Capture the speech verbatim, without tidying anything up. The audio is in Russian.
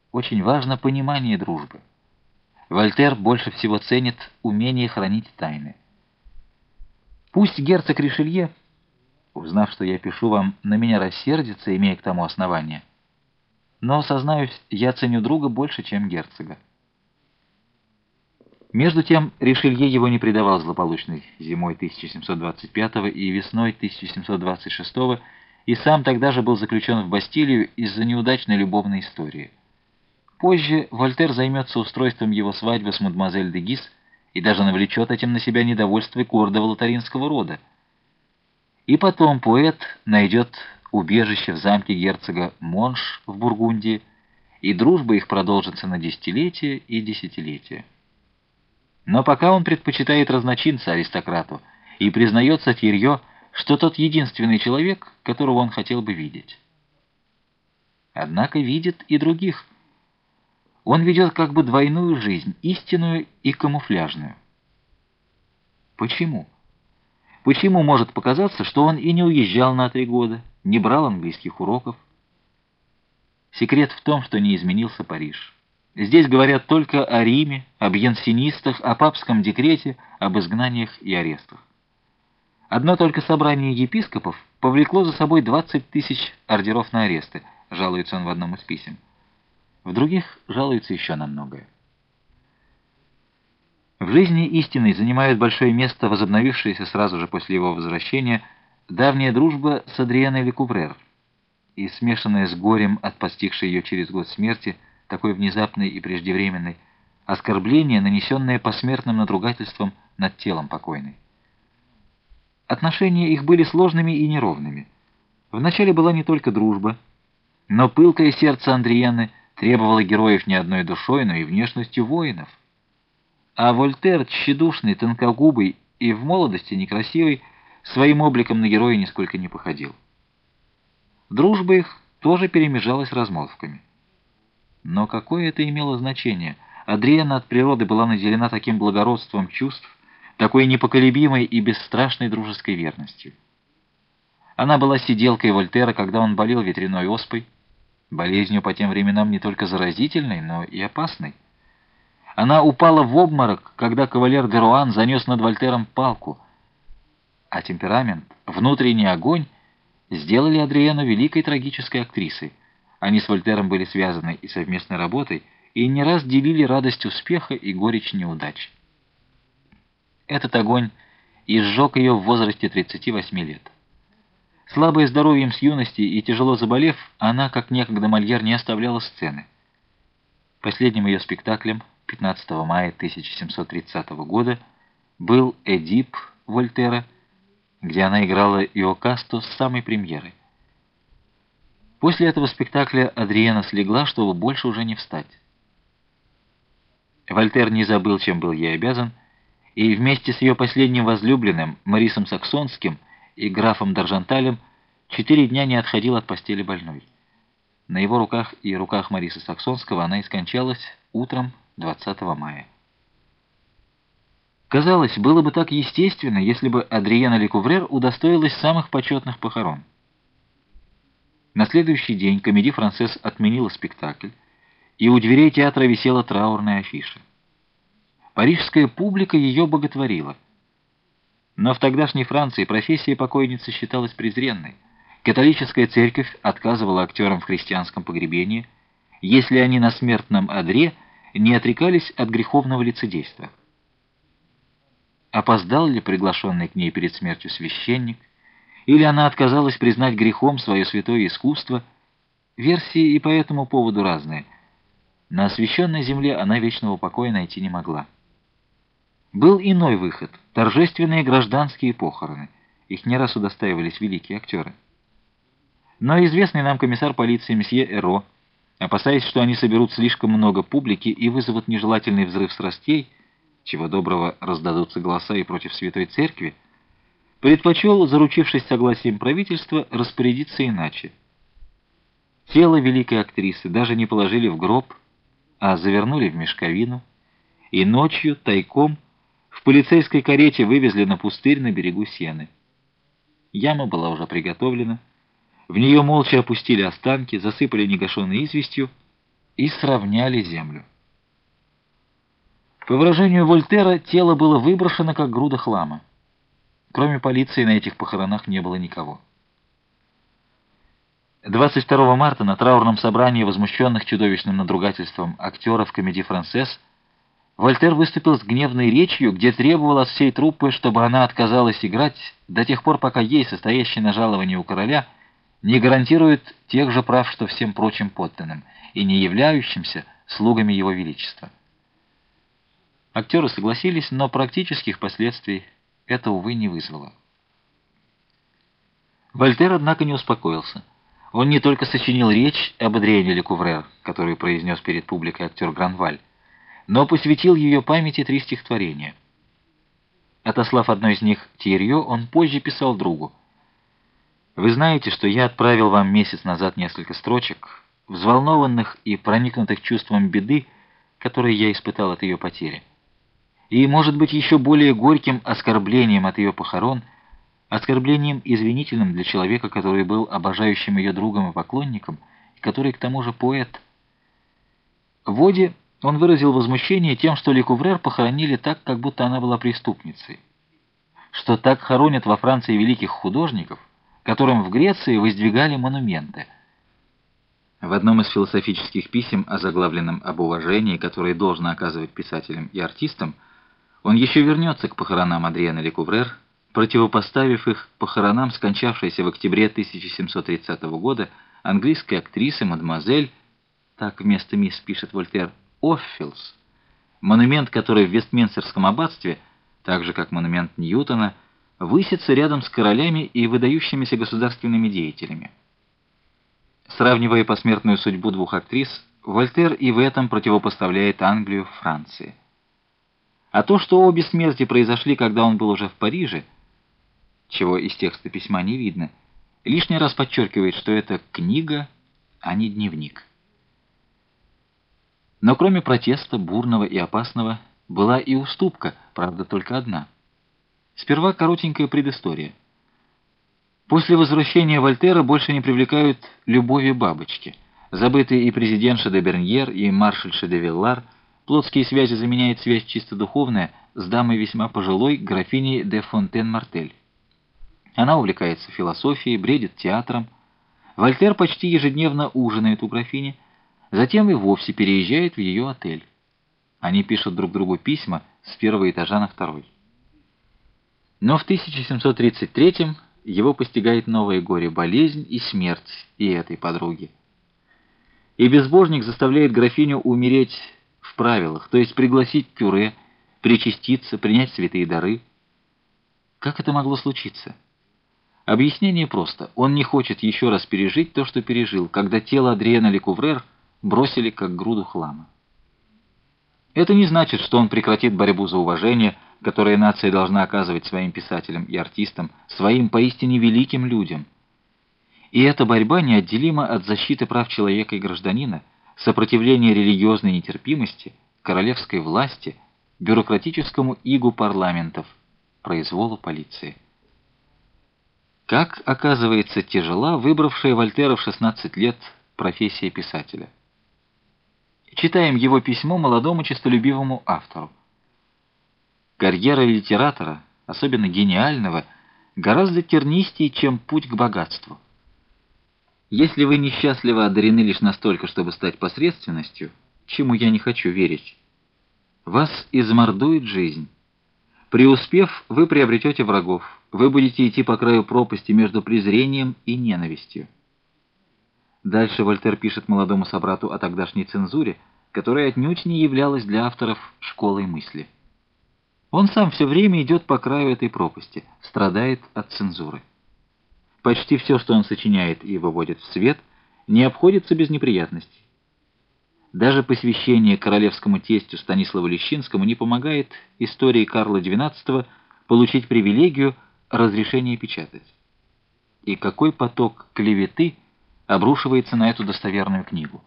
очень важно понимание дружбы. Вольтер больше всего ценит умение хранить тайны. Пусть герцог Ришелье, узнав, что я пишу вам, на меня рассердится, имея к тому основание, но, сознаюсь, я ценю друга больше, чем герцога. Между тем, Ришелье его не предавал злополучной зимой тысяча семьсот двадцать пятого и весной тысяча семьсот двадцать шестого, и сам тогда же был заключен в Бастилию из-за неудачной любовной истории. Позже Вольтер займется устройством его свадьбы с мадемуазель де Гис и даже навлечет этим на себя недовольство гордого лотаринского рода. И потом поэт найдет убежище в замке герцога Монш в Бургундии, и дружба их продолжится на десятилетия и десятилетия. Но пока он предпочитает разночинца аристократу и признается Тьерьё, что тот единственный человек, которого он хотел бы видеть. Однако видит и других. Он ведет как бы двойную жизнь, истинную и камуфляжную. Почему? Почему может показаться, что он и не уезжал на три года, не брал английских уроков? Секрет в том, что не изменился Париж. Здесь говорят только о Риме, об янсенистах, о папском декрете, об изгнаниях и арестах. Одно только собрание епископов повлекло за собой двадцать тысяч ордеров на аресты, жалуется он в одном из писем. В других жалуется еще на многое. В жизни истинной занимает большое место возобновившаяся сразу же после его возвращения давняя дружба с Адриеной Лекуврер и смешанная с горем от постигшей ее через год смерти, такой внезапной и преждевременной, оскорбление, нанесенное посмертным надругательством над телом покойной. Отношения их были сложными и неровными. Вначале была не только дружба, но пылкое сердце Андриены требовало героев не одной душой, но и внешностью воинов. А Вольтер, тщедушный, тонкогубый и в молодости некрасивый, своим обликом на героя нисколько не походил. Дружба их тоже перемежалась размолвками. Но какое это имело значение? Адриена от природы была наделена таким благородством чувств, такой непоколебимой и бесстрашной дружеской верностью. Она была сиделкой Вольтера, когда он болел ветряной оспой, болезнью по тем временам не только заразительной, но и опасной. Она упала в обморок, когда кавалер де Руан занес над Вольтером палку, а темперамент, внутренний огонь сделали Адриену великой трагической актрисой. Они с Вольтером были связаны и совместной работой, и не раз делили радость успеха и горечь неудач. Этот огонь изжег ее в возрасте тридцати восьми лет. Слабая здоровьем с юности и тяжело заболев, она, как некогда Мольер, не оставляла сцены. Последним ее спектаклем пятнадцатого мая тысяча семьсот тридцатого года был «Эдип» Вольтера, где она играла Иокасту с самой премьеры. После этого спектакля Адриена слегла, чтобы больше уже не встать. Вольтер не забыл, чем был ей обязан, и вместе с ее последним возлюбленным, Марисом Саксонским и графом Даржанталем, четыре дня не отходил от постели больной. На его руках и руках Мариса Саксонского она и скончалась утром двадцатого мая. Казалось, было бы так естественно, если бы Адриена Лекуврер удостоилась самых почетных похорон. На следующий день Комедий Франсес отменила спектакль, и у дверей театра висела траурная афиша. Парижская публика ее боготворила. Но в тогдашней Франции профессия покойницы считалась презренной. Католическая церковь отказывала актерам в христианском погребении, если они на смертном одре не отрекались от греховного лицедейства. Опоздал ли приглашенный к ней перед смертью священник, или она отказалась признать грехом свое святое искусство? Версии и по этому поводу разные. На освященной земле она вечного покоя найти не могла. Был иной выход — торжественные гражданские похороны. Их не раз удостаивались великие актеры. Но известный нам комиссар полиции месье Эро, опасаясь, что они соберут слишком много публики и вызовут нежелательный взрыв страстей, чего доброго раздадутся голоса и против Святой Церкви, предпочел, заручившись согласием правительства, распорядиться иначе. Тело великой актрисы даже не положили в гроб, а завернули в мешковину, и ночью, тайком, в полицейской карете вывезли на пустырь на берегу Сены. Яма была уже приготовлена, в нее молча опустили останки, засыпали негашенной известью и сравняли землю. По выражению Вольтера, тело было выброшено, как груда хлама. Кроме полиции, на этих похоронах не было никого. двадцать второго марта на траурном собрании возмущенных чудовищным надругательством актеров комедии «Францесс» Вольтер выступил с гневной речью, где требовал от всей труппы, чтобы она отказалась играть до тех пор, пока ей, состоящей на жаловании у короля, не гарантирует тех же прав, что всем прочим подданным, и не являющимся слугами его величества. Актеры согласились, но практических последствий это, увы, не вызвало. Вольтер, однако, не успокоился. Он не только сочинил речь об Адриене Лекуврер, которую произнес перед публикой актер Гранваль, но посвятил ее памяти три стихотворения. Отослав одно из них Тиерье, он позже писал другу: «Вы знаете, что я отправил вам месяц назад несколько строчек, взволнованных и проникнутых чувством беды, которые я испытал от ее потери. И, может быть, еще более горьким оскорблением от ее похорон, оскорблением извинительным для человека, который был обожающим ее другом и поклонником, и который, к тому же, поэт». В оде он выразил возмущение тем, что Лекуврер похоронили так, как будто она была преступницей, что так хоронят во Франции великих художников, которым в Греции воздвигали монументы. В одном из философических писем, озаглавленном «Об уважении, которое должно оказывать писателям и артистам», он еще вернется к похоронам Адриена Лекуврер, противопоставив их похоронам скончавшейся в октябре тысяча семьсот тридцатого года английской актрисы мадемуазель, так вместо мисс пишет Вольтер, Оффилс, монумент, который в Вестминстерском аббатстве, так же как монумент Ньютона, высится рядом с королями и выдающимися государственными деятелями. Сравнивая посмертную судьбу двух актрис, Вольтер и в этом противопоставляет Англию Франции. А то, что обе смерти произошли, когда он был уже в Париже, чего из текста письма не видно, лишний раз подчеркивает, что это книга, а не дневник. Но кроме протеста, бурного и опасного, была и уступка, правда, только одна. Сперва коротенькая предыстория. После возвращения Вольтера больше не привлекают любови бабочки. Забытые и президентша де Берньер, и маршальша де Виллар, плотские связи заменяет связь чисто духовная с дамой весьма пожилой, графиней де Фонтен-Мартель. Она увлекается философией, бредит театром. Вольтер почти ежедневно ужинает у графини, затем и вовсе переезжает в ее отель. Они пишут друг другу письма с первого этажа на второй. Но в тысяча семьсот тридцать третьем его постигает новое горе, болезнь и смерть и этой подруги. И безбожник заставляет графиню умереть в правилах, то есть пригласить кюре, причаститься, принять святые дары. Как это могло случиться? Объяснение просто. Он не хочет еще раз пережить то, что пережил, когда тело Адриена Лекуврер бросили как груду хлама. Это не значит, что он прекратит борьбу за уважение, которое нация должна оказывать своим писателям и артистам, своим поистине великим людям. И эта борьба неотделима от защиты прав человека и гражданина, сопротивления религиозной нетерпимости, королевской власти, бюрократическому игу парламентов, произволу полиции. Как, оказывается, тяжела выбравшая Вольтера в шестнадцать лет профессия писателя. Читаем его письмо молодому честолюбивому автору. Карьера литератора, особенно гениального, гораздо тернистее, чем путь к богатству. Если вы несчастливо одарены лишь настолько, чтобы стать посредственностью, чему я не хочу верить, вас измордует жизнь. Преуспев, вы приобретете врагов, вы будете идти по краю пропасти между презрением и ненавистью. Дальше Вольтер пишет молодому собрату о тогдашней цензуре, которая отнюдь не являлась для авторов школой мысли. Он сам все время идет по краю этой пропасти, страдает от цензуры. Почти все, что он сочиняет и выводит в свет, не обходится без неприятностей. Даже посвящение королевскому тестю Станиславу Лещинскому не помогает истории Карла двенадцатого получить привилегию разрешения печатать. И какой поток клеветы обрушивается на эту достоверную книгу.